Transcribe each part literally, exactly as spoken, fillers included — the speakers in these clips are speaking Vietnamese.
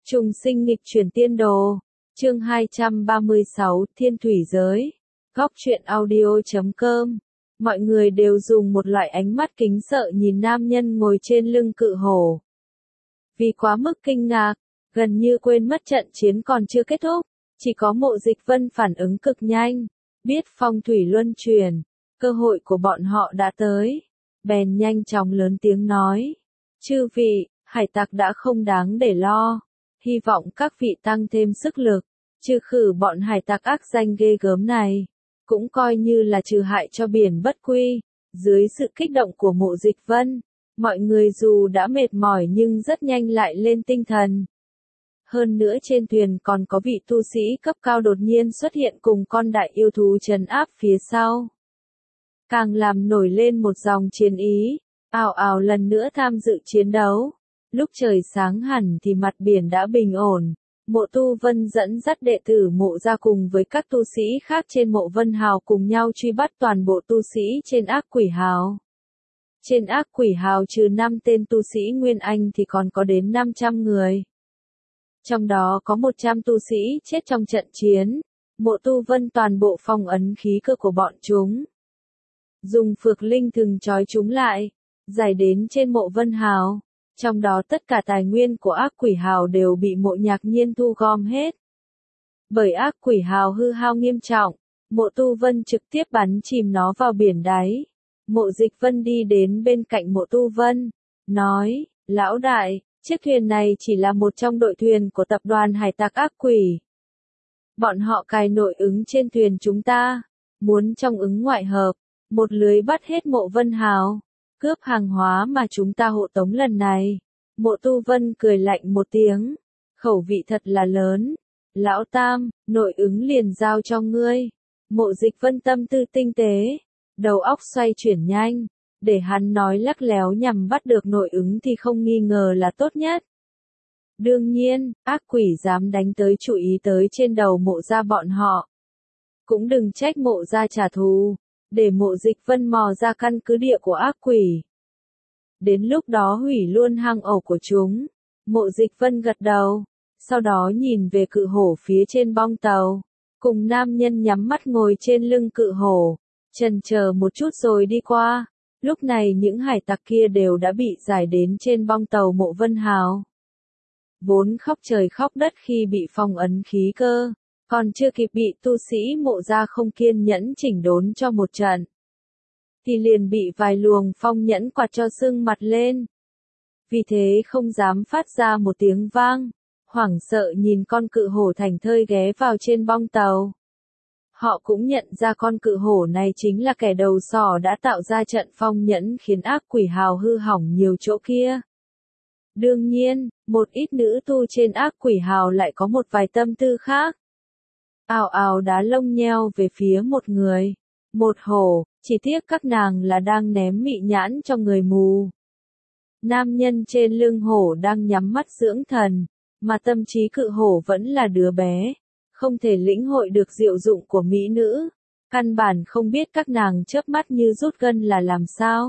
Trùng sinh nghịch chuyển tiên đồ. Chương hai trăm ba mươi sáu, Thiên thủy giới. Góc truyện audio chấm com. Mọi người đều dùng một loại ánh mắt kính sợ nhìn nam nhân ngồi trên lưng cự hổ. Vì quá mức kinh ngạc, gần như quên mất trận chiến còn chưa kết thúc, chỉ có Mộ Dịch Vân phản ứng cực nhanh, biết phong thủy luân chuyển, cơ hội của bọn họ đã tới, bèn nhanh chóng lớn tiếng nói: "Chư vị, hải tặc đã không đáng để lo, hy vọng các vị tăng thêm sức lực, trừ khử bọn hải tặc ác danh ghê gớm này, cũng coi như là trừ hại cho biển bất quy." Dưới sự kích động của Mộ Dịch Vân, mọi người dù đã mệt mỏi nhưng rất nhanh lại lên tinh thần. Hơn nữa trên thuyền còn có vị tu sĩ cấp cao đột nhiên xuất hiện cùng con đại yêu thú trấn áp phía sau, càng làm nổi lên một dòng chiến ý, ào ào lần nữa tham dự chiến đấu. Lúc trời sáng hẳn thì mặt biển đã bình ổn, Mộ Tu Vân dẫn dắt đệ tử Mộ ra cùng với các tu sĩ khác trên Mộ Vân Hào cùng nhau truy bắt toàn bộ tu sĩ trên Ác Quỷ Hào. Trên Ác Quỷ Hào trừ năm tên tu sĩ Nguyên Anh thì còn có đến năm trăm người. Trong đó có một trăm tu sĩ chết trong trận chiến, Mộ Tu Vân toàn bộ phong ấn khí cơ của bọn chúng, dùng phược linh thừng trói chúng lại, giải đến trên Mộ Vân Hào. Trong đó tất cả tài nguyên của Ác Quỷ Hào đều bị Mộ Nhạc Nhiên thu gom hết. Bởi Ác Quỷ Hào hư hao nghiêm trọng, Mộ Tu Vân trực tiếp bắn chìm nó vào biển đáy. Mộ Dịch Vân đi đến bên cạnh Mộ Tu Vân, nói: "Lão đại, chiếc thuyền này chỉ là một trong đội thuyền của tập đoàn hải tặc ác quỷ. Bọn họ cài nội ứng trên thuyền chúng ta, muốn trong ứng ngoại hợp, một lưới bắt hết Mộ Vân Hào, cướp hàng hóa mà chúng ta hộ tống lần này." Mộ Tu Vân cười lạnh một tiếng, khẩu vị thật là lớn. "Lão Tam, nội ứng liền giao cho ngươi." Mộ Dịch Vân tâm tư tinh tế, đầu óc xoay chuyển nhanh, để hắn nói lắc léo nhằm bắt được nội ứng thì không nghi ngờ là tốt nhất. Đương nhiên, ác quỷ dám đánh tới chú ý tới trên đầu Mộ gia bọn họ, cũng đừng trách Mộ gia trả thù, để Mộ Dịch Vân mò ra căn cứ địa của ác quỷ. Đến lúc đó hủy luôn hang ổ của chúng. Mộ Dịch Vân gật đầu, sau đó nhìn về cự hổ phía trên bong tàu, cùng nam nhân nhắm mắt ngồi trên lưng cự hổ, chần chờ một chút rồi đi qua. Lúc này những hải tặc kia đều đã bị giải đến trên bong tàu Mộ Vân Hào. Vốn khóc trời khóc đất khi bị phong ấn khí cơ, còn chưa kịp bị tu sĩ Mộ gia không kiên nhẫn chỉnh đốn cho một trận, thì liền bị vài luồng phong nhẫn quạt cho sưng mặt lên. Vì thế không dám phát ra một tiếng vang, hoảng sợ nhìn con cự hổ thành thơi ghé vào trên bong tàu. Họ cũng nhận ra con cự hổ này chính là kẻ đầu sỏ đã tạo ra trận phong nhẫn khiến Ác Quỷ Hào hư hỏng nhiều chỗ kia. Đương nhiên, một ít nữ tu trên Ác Quỷ Hào lại có một vài tâm tư khác. Ào ào đá lông nheo về phía một người, một hổ, chỉ tiếc các nàng là đang ném mị nhãn cho người mù. Nam nhân trên lưng hổ đang nhắm mắt dưỡng thần, mà tâm trí cự hổ vẫn là đứa bé, không thể lĩnh hội được diệu dụng của mỹ nữ, căn bản không biết các nàng chớp mắt như rút gân là làm sao.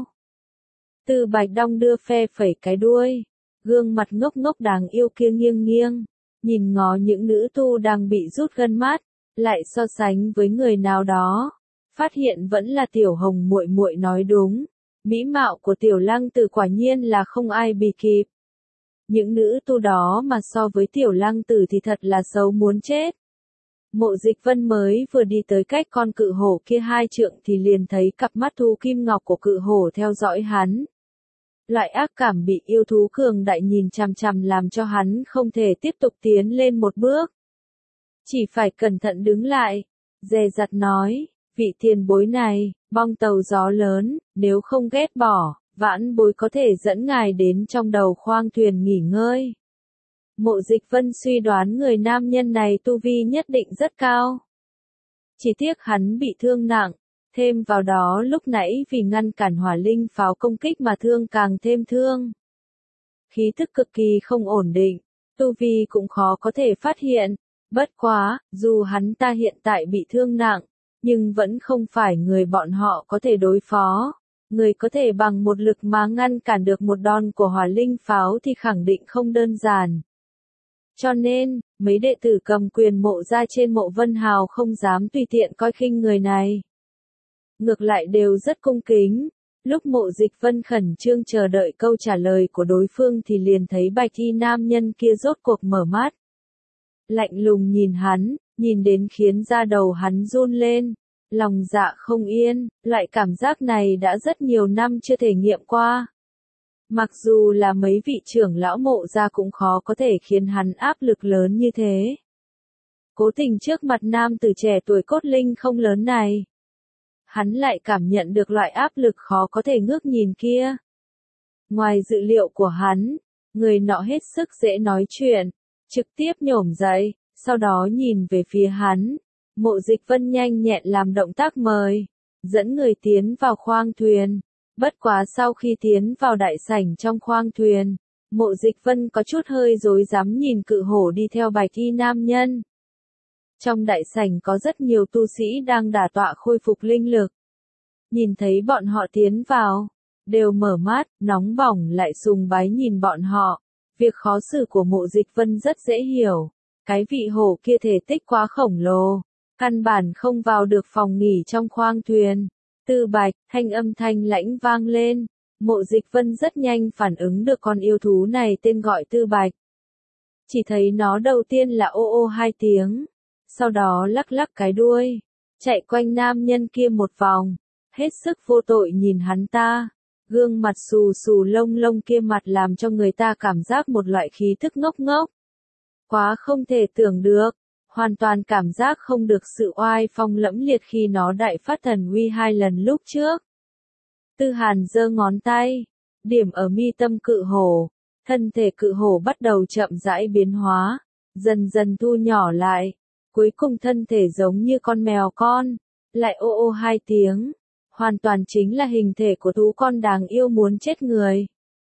Từ Bạch đong đưa phe phẩy cái đuôi, gương mặt ngốc ngốc đáng yêu kia nghiêng nghiêng, nhìn ngó những nữ tu đang bị rút gân mắt, lại so sánh với người nào đó, phát hiện vẫn là Tiểu Hồng muội muội nói đúng, mỹ mạo của Tiểu Lăng Tử quả nhiên là không ai bì kịp. Những nữ tu đó mà so với Tiểu Lăng Tử thì thật là xấu muốn chết. Mộ Dịch Vân mới vừa đi tới cách con cự hổ kia hai trượng thì liền thấy cặp mắt thu kim ngọc của cự hổ theo dõi hắn. Loại ác cảm bị yêu thú cường đại nhìn chằm chằm làm cho hắn không thể tiếp tục tiến lên một bước. Chỉ phải cẩn thận đứng lại, dè dặt nói: "Vị tiền bối này, bong tàu gió lớn, nếu không ghét bỏ, vãn bối có thể dẫn ngài đến trong đầu khoang thuyền nghỉ ngơi." Mộ Dịch Vân suy đoán người nam nhân này tu vi nhất định rất cao. Chỉ tiếc hắn bị thương nặng, thêm vào đó lúc nãy vì ngăn cản hỏa linh pháo công kích mà thương càng thêm thương. Khí thức cực kỳ không ổn định, tu vi cũng khó có thể phát hiện. Bất quá, dù hắn ta hiện tại bị thương nặng, nhưng vẫn không phải người bọn họ có thể đối phó. Người có thể bằng một lực mà ngăn cản được một đòn của hỏa linh pháo thì khẳng định không đơn giản. Cho nên, mấy đệ tử cầm quyền Mộ gia trên Mộ Vân Hào không dám tùy tiện coi khinh người này. Ngược lại đều rất cung kính. Lúc Mộ Dịch Vân khẩn trương chờ đợi câu trả lời của đối phương thì liền thấy bạch y nam nhân kia rốt cuộc mở mắt. Lạnh lùng nhìn hắn, nhìn đến khiến da đầu hắn run lên, lòng dạ không yên, loại cảm giác này đã rất nhiều năm chưa thể nghiệm qua. Mặc dù là mấy vị trưởng lão Mộ gia cũng khó có thể khiến hắn áp lực lớn như thế. Cố tình trước mặt nam tử trẻ tuổi cốt linh không lớn này, hắn lại cảm nhận được loại áp lực khó có thể ngước nhìn kia. Ngoài dự liệu của hắn, người nọ hết sức dễ nói chuyện, trực tiếp nhổm dậy, sau đó nhìn về phía hắn. Mộ Dịch Vân nhanh nhẹn làm động tác mời, dẫn người tiến vào khoang thuyền. Bất quá sau khi tiến vào đại sảnh trong khoang thuyền, Mộ Dịch Vân có chút hơi rối rắm nhìn cự hổ đi theo bạch y nam nhân. Trong đại sảnh có rất nhiều tu sĩ đang đả tọa khôi phục linh lực. Nhìn thấy bọn họ tiến vào, đều mở mắt, nóng bỏng lại sùng bái nhìn bọn họ. Việc khó xử của Mộ Dịch Vân rất dễ hiểu. Cái vị hổ kia thể tích quá khổng lồ, căn bản không vào được phòng nghỉ trong khoang thuyền. Tư Bạch, thanh âm thanh lãnh vang lên. Mộ Dịch Vân rất nhanh phản ứng được con yêu thú này tên gọi Tư Bạch. Chỉ thấy nó đầu tiên là ô ô hai tiếng, sau đó lắc lắc cái đuôi, chạy quanh nam nhân kia một vòng, hết sức vô tội nhìn hắn ta. Gương mặt xù xù lông lông kia mặt làm cho người ta cảm giác một loại khí thức ngốc ngốc. Quá không thể tưởng được, hoàn toàn cảm giác không được sự oai phong lẫm liệt khi nó đại phát thần uy hai lần lúc trước. Tư Hàn giơ ngón tay, điểm ở mi tâm cự hổ, thân thể cự hổ bắt đầu chậm rãi biến hóa, dần dần thu nhỏ lại, cuối cùng thân thể giống như con mèo con, lại ô ô hai tiếng, hoàn toàn chính là hình thể của thú con đáng yêu muốn chết người.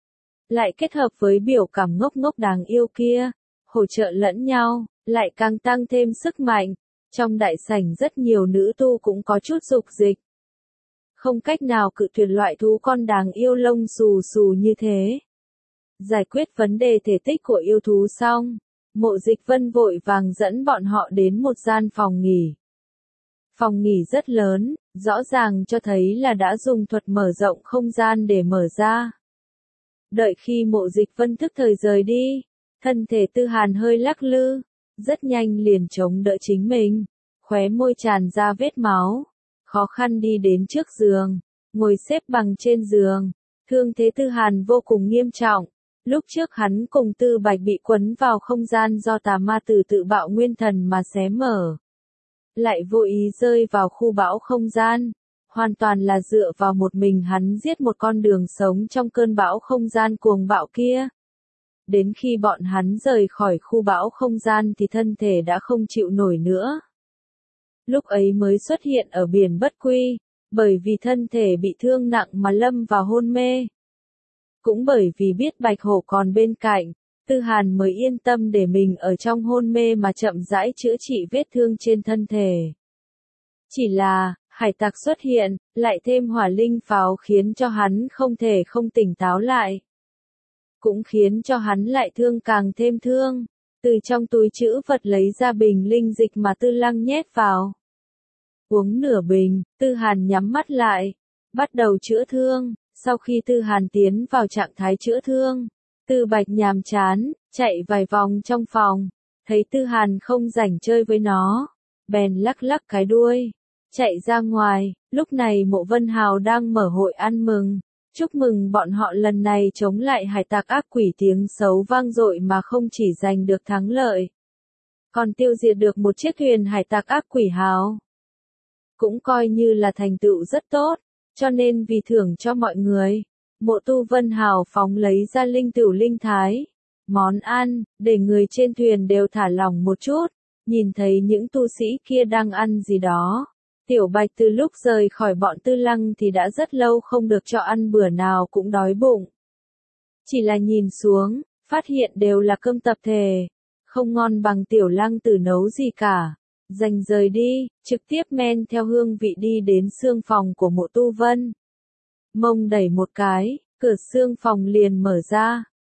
Lại kết hợp với biểu cảm ngốc ngốc đáng yêu kia, hỗ trợ lẫn nhau, lại càng tăng thêm sức mạnh. Trong đại sảnh rất nhiều nữ tu cũng có chút dục dịch. Không cách nào cự tuyệt loại thú con đáng yêu lông xù xù như thế. Giải quyết vấn đề thể tích của yêu thú xong, Mộ Dịch Vân vội vàng dẫn bọn họ đến một gian phòng nghỉ. Phòng nghỉ rất lớn, rõ ràng cho thấy là đã dùng thuật mở rộng không gian để mở ra. Đợi khi Mộ Dịch Vân thức thời rời đi, thân thể Tư Hàn hơi lắc lư, rất nhanh liền chống đỡ chính mình, khóe môi tràn ra vết máu, khó khăn đi đến trước giường, ngồi xếp bằng trên giường. Thương thế Tư Hàn vô cùng nghiêm trọng, lúc trước hắn cùng Tư Bạch bị quấn vào không gian do tà ma tử tự bạo nguyên thần mà xé mở. Lại vô ý rơi vào khu bão không gian, hoàn toàn là dựa vào một mình hắn giết một con đường sống trong cơn bão không gian cuồng bạo kia. Đến khi bọn hắn rời khỏi khu bão không gian thì thân thể đã không chịu nổi nữa. Lúc ấy mới xuất hiện ở biển Bất Quy, bởi vì thân thể bị thương nặng mà lâm vào hôn mê. Cũng bởi vì biết Bạch Hổ còn bên cạnh, Tư Hàn mới yên tâm để mình ở trong hôn mê mà chậm rãi chữa trị vết thương trên thân thể. Chỉ là, hải tặc xuất hiện, lại thêm hỏa linh pháo khiến cho hắn không thể không tỉnh táo lại. Cũng khiến cho hắn lại thương càng thêm thương, từ trong túi trữ vật lấy ra bình linh dịch mà Tư Lăng nhét vào. Uống nửa bình, Tư Hàn nhắm mắt lại, bắt đầu chữa thương. Sau khi Tư Hàn tiến vào trạng thái chữa thương, Tư Bạch nhàm chán, chạy vài vòng trong phòng, thấy Tư Hàn không rảnh chơi với nó, bèn lắc lắc cái đuôi, chạy ra ngoài. Lúc này Mộ Vân Hào đang mở hội ăn mừng, chúc mừng bọn họ lần này chống lại hải tặc ác quỷ tiếng xấu vang dội mà không chỉ giành được thắng lợi, còn tiêu diệt được một chiếc thuyền hải tặc ác quỷ hào. Cũng coi như là thành tựu rất tốt. Cho nên vì thưởng cho mọi người, Mộ Tu Vân hào phóng lấy ra linh tửu linh thái, món ăn, để người trên thuyền đều thả lỏng một chút, nhìn thấy những tu sĩ kia đang ăn gì đó. Tiểu Bạch từ lúc rời khỏi bọn Tư Lăng thì đã rất lâu không được cho ăn bữa nào cũng đói bụng. Chỉ là nhìn xuống, phát hiện đều là cơm tập thể, không ngon bằng Tiểu Lăng Tử nấu gì cả. Dành rời đi, trực tiếp men theo hương vị đi đến xương phòng của Mộ Tu Vân. Mông đẩy một cái, cửa xương phòng liền mở ra.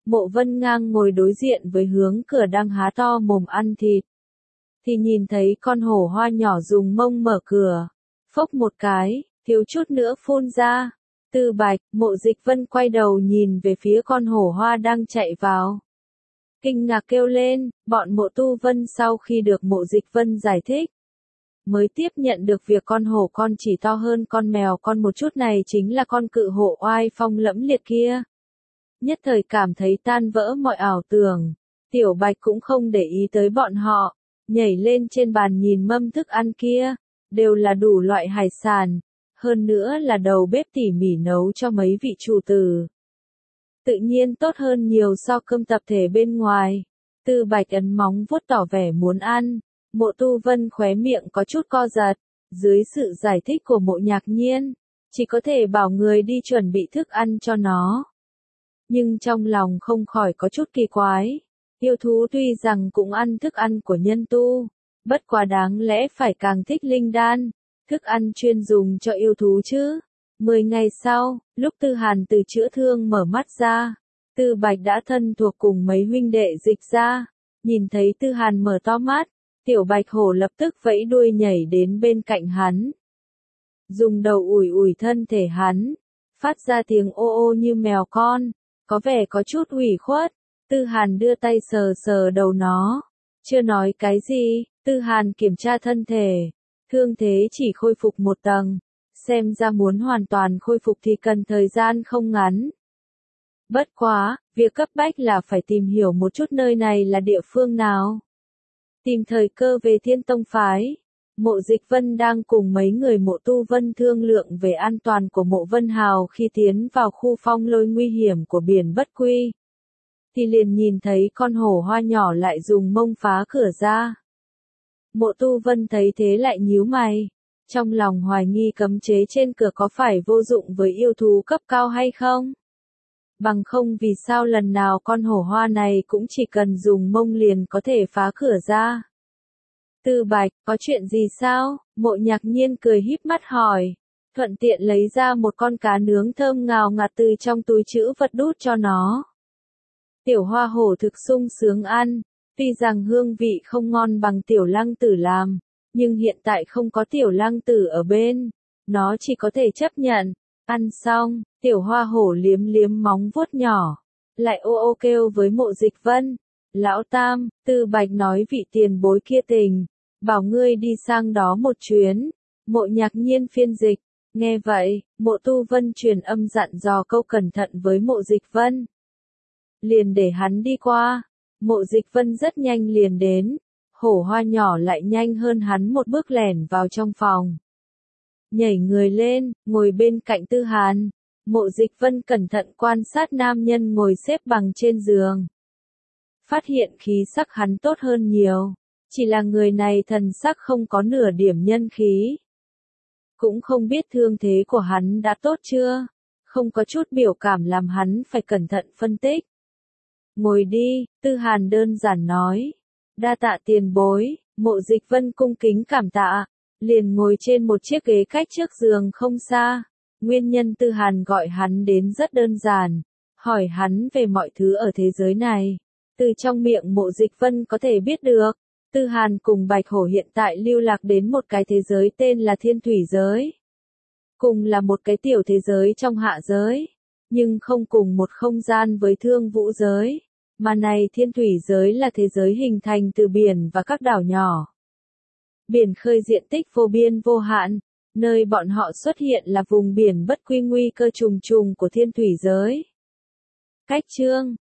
Mộ Vân Ngang ngồi đối diện với hướng cửa đang há to mồm ăn thịt. Thì nhìn thấy con hổ hoa nhỏ dùng mông mở cửa. Phốc một cái, thiếu chút nữa phun ra. Tư Bạch, Mộ Dịch Vân quay đầu nhìn về phía con hổ hoa đang chạy vào. Kinh ngạc kêu lên, bọn Mộ Tu Vân sau khi được Mộ Dịch Vân giải thích. Mới tiếp nhận được việc con hổ con chỉ to hơn con mèo con một chút này chính là con cự hổ oai phong lẫm liệt kia. Nhất thời cảm thấy tan vỡ mọi ảo tưởng. Tiểu Bạch cũng không để ý tới bọn họ. Nhảy lên trên bàn nhìn mâm thức ăn kia. Đều là đủ loại hải sản. Hơn nữa là đầu bếp tỉ mỉ nấu cho mấy vị chủ tử. Tự nhiên tốt hơn nhiều so cơm tập thể bên ngoài. Tư Bạch ấn móng vuốt tỏ vẻ muốn ăn. Mộ Tu Vân khóe miệng có chút co giật. Dưới sự giải thích của Mộ Nhạc Nhiên, chỉ có thể bảo người đi chuẩn bị thức ăn cho nó. Nhưng trong lòng không khỏi có chút kỳ quái. Yêu thú tuy rằng cũng ăn thức ăn của nhân tu, bất quá đáng lẽ phải càng thích linh đan, thức ăn chuyên dùng cho yêu thú chứ. Mười ngày sau, lúc Tư Hàn từ chữa thương mở mắt ra, Tư Bạch đã thân thuộc cùng mấy huynh đệ dịch ra. Nhìn thấy Tư Hàn mở to mắt, Tiểu Bạch hổ lập tức vẫy đuôi nhảy đến bên cạnh hắn. Dùng đầu ủi ủi thân thể hắn, phát ra tiếng ô ô như mèo con, có vẻ có chút ủy khuất. Tư Hàn đưa tay sờ sờ đầu nó. Chưa nói cái gì, Tư Hàn kiểm tra thân thể. Thương thế chỉ khôi phục một tầng. Xem ra muốn hoàn toàn khôi phục thì cần thời gian không ngắn. Bất quá, việc cấp bách là phải tìm hiểu một chút nơi này là địa phương nào. Tìm thời cơ về Thiên Tông phái. Mộ Dịch Vân đang cùng mấy người Mộ Tu Vân thương lượng về an toàn của Mộ Vân Hào khi tiến vào khu phong lôi nguy hiểm của biển Bất Quy. Thì liền nhìn thấy con hổ hoa nhỏ lại dùng mông phá cửa ra. Mộ Tu Vân thấy thế lại nhíu mày. Trong lòng hoài nghi cấm chế trên cửa có phải vô dụng với yêu thú cấp cao hay không? Bằng không vì sao lần nào con hổ hoa này cũng chỉ cần dùng mông liền có thể phá cửa ra. Tư Bạch, có chuyện gì sao? Mộ Nhạc Nhiên cười híp mắt hỏi. Thuận tiện lấy ra một con cá nướng thơm ngào ngạt từ trong túi trữ vật đút cho nó. Tiểu hoa hổ thực sung sướng ăn. Tuy rằng hương vị không ngon bằng tiểu lăng tử làm. Nhưng hiện tại không có tiểu lăng tử ở bên. Nó chỉ có thể chấp nhận. Ăn xong, tiểu hoa hổ liếm liếm móng vuốt nhỏ. Lại ô ô kêu với Mộ Dịch Vân. Lão Tam, Tư Bạch nói vị tiền bối kia tình. Bảo ngươi đi sang đó một chuyến. Mộ Nhạc Nhiên phiên dịch. Nghe vậy, Mộ Tu Vân truyền âm dặn dò câu cẩn thận với Mộ Dịch Vân. Liền để hắn đi qua. Mộ Dịch Vân rất nhanh liền đến. Hổ hoa nhỏ lại nhanh hơn hắn một bước lẻn vào trong phòng. Nhảy người lên, ngồi bên cạnh Tư Hàn. Mộ Dịch Vân cẩn thận quan sát nam nhân ngồi xếp bằng trên giường. Phát hiện khí sắc hắn tốt hơn nhiều. Chỉ là người này thần sắc không có nửa điểm nhân khí. Cũng không biết thương thế của hắn đã tốt chưa. Không có chút biểu cảm làm hắn phải cẩn thận phân tích. Ngồi đi, Tư Hàn đơn giản nói. Đa tạ tiền bối, Mộ Dịch Vân cung kính cảm tạ. Liền ngồi trên một chiếc ghế cách trước giường không xa. Nguyên nhân Tư Hàn gọi hắn đến rất đơn giản. Hỏi hắn về mọi thứ ở thế giới này. Từ trong miệng Mộ Dịch Vân có thể biết được. Tư Hàn cùng Bạch Hổ hiện tại lưu lạc đến một cái thế giới tên là Thiên Thủy Giới. Cùng là một cái tiểu thế giới trong hạ giới. Nhưng không cùng một không gian với Thương Vũ Giới. Mà này Thiên Thủy Giới là thế giới hình thành từ biển và các đảo nhỏ. Biển khơi diện tích vô biên vô hạn. Nơi bọn họ xuất hiện là vùng biển bất quy nguy cơ trùng trùng của Thiên Thủy Giới. Cách chương